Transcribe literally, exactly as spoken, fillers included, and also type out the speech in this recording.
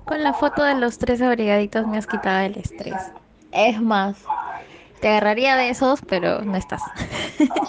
Con la foto de los tres abrigaditos me has quitado el estrés. Es más, te agarraría de esos, pero no estás.